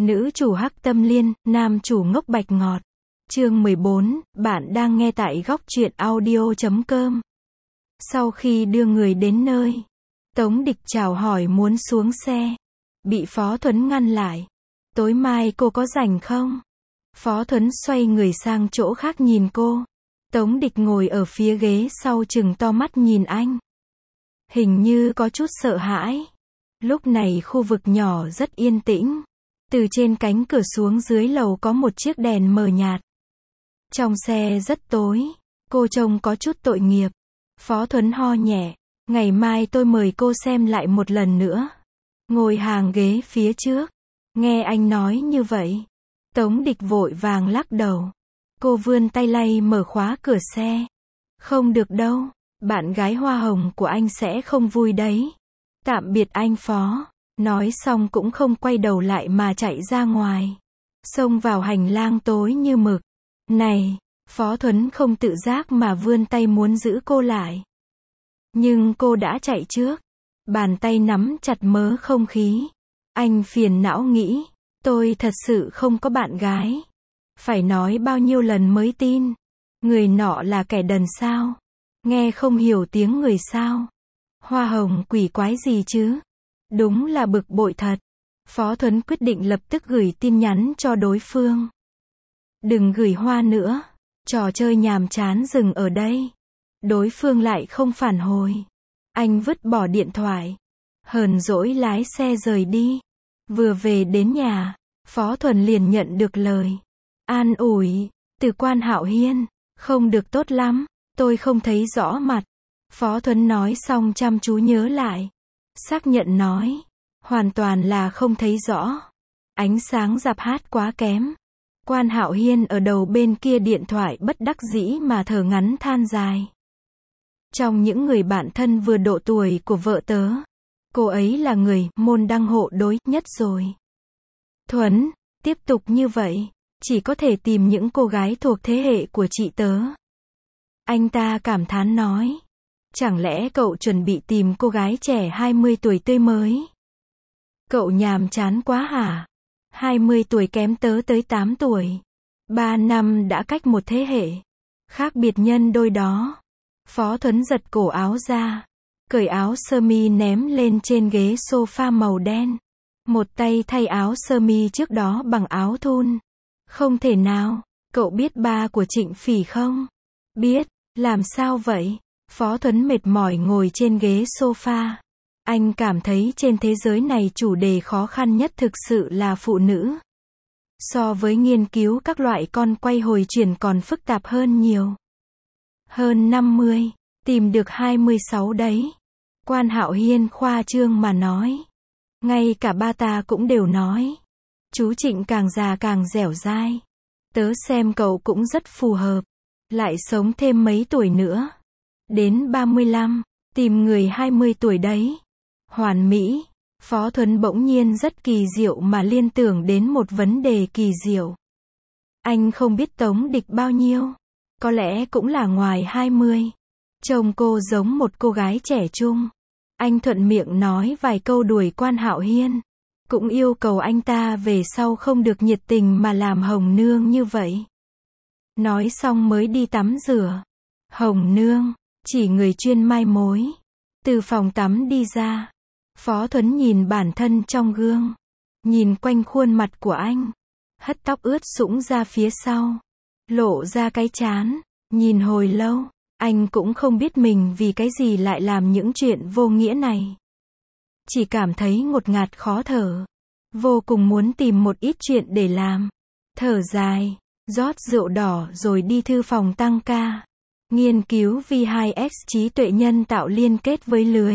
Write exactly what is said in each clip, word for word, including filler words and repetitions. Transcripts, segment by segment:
Nữ chủ hắc tâm liên, nam chủ ngốc bạch ngọt. Chương mười bốn, bạn đang nghe tại góc truyện audio chấm com. Sau khi đưa người đến nơi, Tống Địch chào hỏi muốn xuống xe. Bị Phó Thuấn ngăn lại. Tối mai cô có rảnh không? Phó Thuấn xoay người sang chỗ khác nhìn cô. Tống Địch ngồi ở phía ghế sau trừng to mắt nhìn anh. Hình như có chút sợ hãi. Lúc này khu vực nhỏ rất yên tĩnh. Từ trên cánh cửa xuống dưới lầu có một chiếc đèn mờ nhạt. Trong xe rất tối. Cô trông có chút tội nghiệp. Phó Thuấn ho nhẹ. Ngày mai tôi mời cô xem lại một lần nữa. Ngồi hàng ghế phía trước. Nghe anh nói như vậy. Tống Địch vội vàng lắc đầu. Cô vươn tay lay mở khóa cửa xe. Không được đâu. Bạn gái hoa hồng của anh sẽ không vui đấy. Tạm biệt anh Phó. Nói xong cũng không quay đầu lại mà chạy ra ngoài. Xông vào hành lang tối như mực. Này, Phó Thuấn không tự giác mà vươn tay muốn giữ cô lại. Nhưng cô đã chạy trước. Bàn tay nắm chặt mớ không khí. Anh phiền não nghĩ. Tôi thật sự không có bạn gái. Phải nói bao nhiêu lần mới tin. Người nọ là kẻ đần sao? Nghe không hiểu tiếng người sao? Hoa hồng quỷ quái gì chứ? Đúng là bực bội thật. Phó Thuấn quyết định lập tức gửi tin nhắn cho đối phương. Đừng gửi hoa nữa. Trò chơi nhàm chán dừng ở đây. Đối phương lại không phản hồi. Anh vứt bỏ điện thoại. Hờn dỗi lái xe rời đi. Vừa về đến nhà, Phó Thuần liền nhận được lời an ủi từ Quan Hạo Hiên. Không được tốt lắm, tôi không thấy rõ mặt. Phó Thuấn nói xong chăm chú nhớ lại. Xác nhận nói. Hoàn toàn là không thấy rõ. Ánh sáng rạp hát quá kém. Quan Hạo Hiên ở đầu bên kia điện thoại bất đắc dĩ mà thở ngắn than dài. Trong những người bạn thân vừa độ tuổi của vợ tớ, cô ấy là người môn đăng hộ đối nhất rồi. Thuấn, tiếp tục như vậy, chỉ có thể tìm những cô gái thuộc thế hệ của chị tớ. Anh ta cảm thán nói. Chẳng lẽ cậu chuẩn bị tìm cô gái trẻ hai mươi tuổi tươi mới? Cậu nhàm chán quá hả? hai mươi tuổi kém tớ tới tám tuổi. ba năm đã cách một thế hệ. Khác biệt nhân đôi đó. Phó Thuấn giật cổ áo ra. Cởi áo sơ mi ném lên trên ghế sofa màu đen. Một tay thay áo sơ mi trước đó bằng áo thun. Không thể nào. Cậu biết ba của Trịnh Phỉ không? Biết. Làm sao vậy? Phó Thuấn mệt mỏi ngồi trên ghế sofa. Anh cảm thấy trên thế giới này chủ đề khó khăn nhất thực sự là phụ nữ. So với nghiên cứu các loại con quay hồi chuyển còn phức tạp hơn nhiều. Hơn năm mươi, tìm được hai mươi sáu đấy. Quan Hạo Hiên khoa trương mà nói. Ngay cả ba ta cũng đều nói. Chú Trịnh càng già càng dẻo dai. Tớ xem cậu cũng rất phù hợp. Lại sống thêm mấy tuổi nữa. Đến ba mươi lăm, tìm người hai mươi tuổi đấy. Hoàn mỹ. Phó Thuấn bỗng nhiên rất kỳ diệu mà liên tưởng đến một vấn đề kỳ diệu. Anh không biết Tống Địch bao nhiêu. Có lẽ cũng là ngoài hai mươi. Trông cô giống một cô gái trẻ trung. Anh thuận miệng nói vài câu đuổi Quan Hạo Hiên. Cũng yêu cầu anh ta về sau không được nhiệt tình mà làm Hồng Nương như vậy. Nói xong mới đi tắm rửa. Hồng Nương, chỉ người chuyên mai mối. Từ phòng tắm đi ra. Phó Thuấn nhìn bản thân trong gương. Nhìn quanh khuôn mặt của anh. Hất tóc ướt sũng ra phía sau. Lộ ra cái trán. Nhìn hồi lâu. Anh cũng không biết mình vì cái gì lại làm những chuyện vô nghĩa này. Chỉ cảm thấy ngột ngạt khó thở. Vô cùng muốn tìm một ít chuyện để làm. Thở dài. Rót rượu đỏ rồi đi thư phòng tăng ca. Nghiên cứu V hai X trí tuệ nhân tạo liên kết với lưới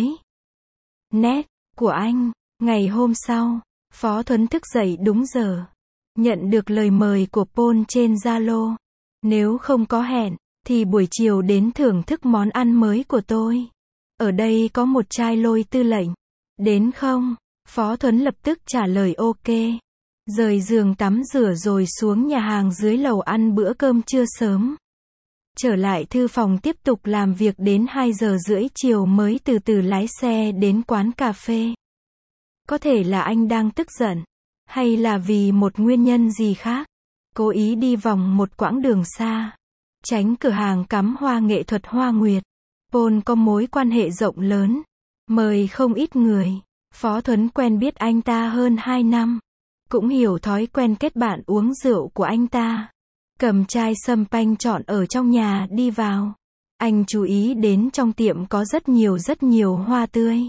net của anh. Ngày hôm sau, Phó Thuấn thức dậy đúng giờ. Nhận được lời mời của Paul trên Zalo. Nếu không có hẹn, thì buổi chiều đến thưởng thức món ăn mới của tôi. Ở đây có một chai lôi tư lệnh. Đến không? Phó Thuấn lập tức trả lời ok. Rời giường tắm rửa rồi xuống nhà hàng dưới lầu ăn bữa cơm trưa sớm. Trở lại thư phòng tiếp tục làm việc đến hai giờ rưỡi chiều mới từ từ lái xe đến quán cà phê. Có thể là anh đang tức giận. Hay là vì một nguyên nhân gì khác? Cố ý đi vòng một quãng đường xa. Tránh cửa hàng cắm hoa nghệ thuật Hoa Nguyệt. Paul có mối quan hệ rộng lớn. Mời không ít người. Phó Thuấn quen biết anh ta hơn hai năm. Cũng hiểu thói quen kết bạn uống rượu của anh ta. Cầm chai sâm panh chọn ở trong nhà đi vào. Anh chú ý đến trong tiệm có rất nhiều rất nhiều hoa tươi.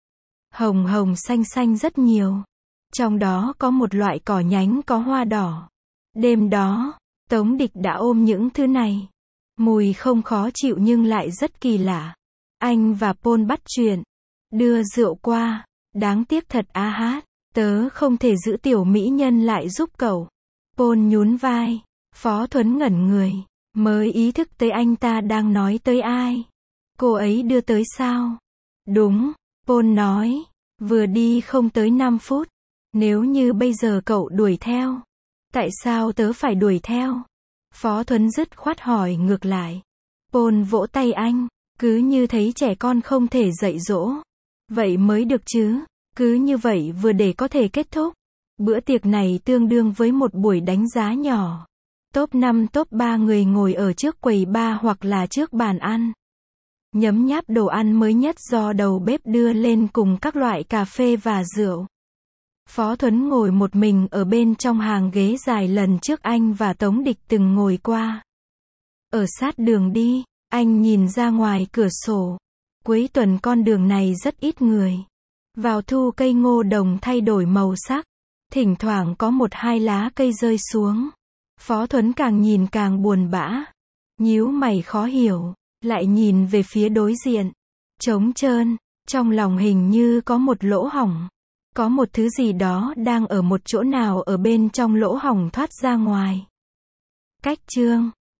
Hồng hồng xanh xanh rất nhiều. Trong đó có một loại cỏ nhánh có hoa đỏ. Đêm đó, Tống Địch đã ôm những thứ này. Mùi không khó chịu nhưng lại rất kỳ lạ. Anh và Paul bắt chuyện. Đưa rượu qua. Đáng tiếc thật a hát. Tớ không thể giữ tiểu mỹ nhân lại giúp cậu. Paul nhún vai. Phó Thuấn ngẩn người. Mới ý thức tới anh ta đang nói tới ai. Cô ấy đưa tới sao? Đúng. Paul nói. Vừa đi không tới năm phút. Nếu như bây giờ cậu đuổi theo. Tại sao tớ phải đuổi theo? Phó Thuấn dứt khoát hỏi ngược lại. Paul vỗ tay anh. Cứ như thấy trẻ con không thể dạy dỗ. Vậy mới được chứ. Cứ như vậy vừa để có thể kết thúc. Bữa tiệc này tương đương với một buổi đánh giá nhỏ. Top năm top ba người ngồi ở trước quầy bar hoặc là trước bàn ăn. Nhấm nháp đồ ăn mới nhất do đầu bếp đưa lên cùng các loại cà phê và rượu. Phó Thuấn ngồi một mình ở bên trong hàng ghế dài lần trước anh và Tống Địch từng ngồi qua. Ở sát đường đi, anh nhìn ra ngoài cửa sổ. Cuối tuần con đường này rất ít người. Vào thu cây ngô đồng thay đổi màu sắc. Thỉnh thoảng có một hai lá cây rơi xuống. Phó Thuấn càng nhìn càng buồn bã. Nhíu mày khó hiểu. Lại nhìn về phía đối diện. Trống trơn. Trong lòng hình như có một lỗ hổng. Có một thứ gì đó đang ở một chỗ nào ở bên trong lỗ hổng thoát ra ngoài. Cách chương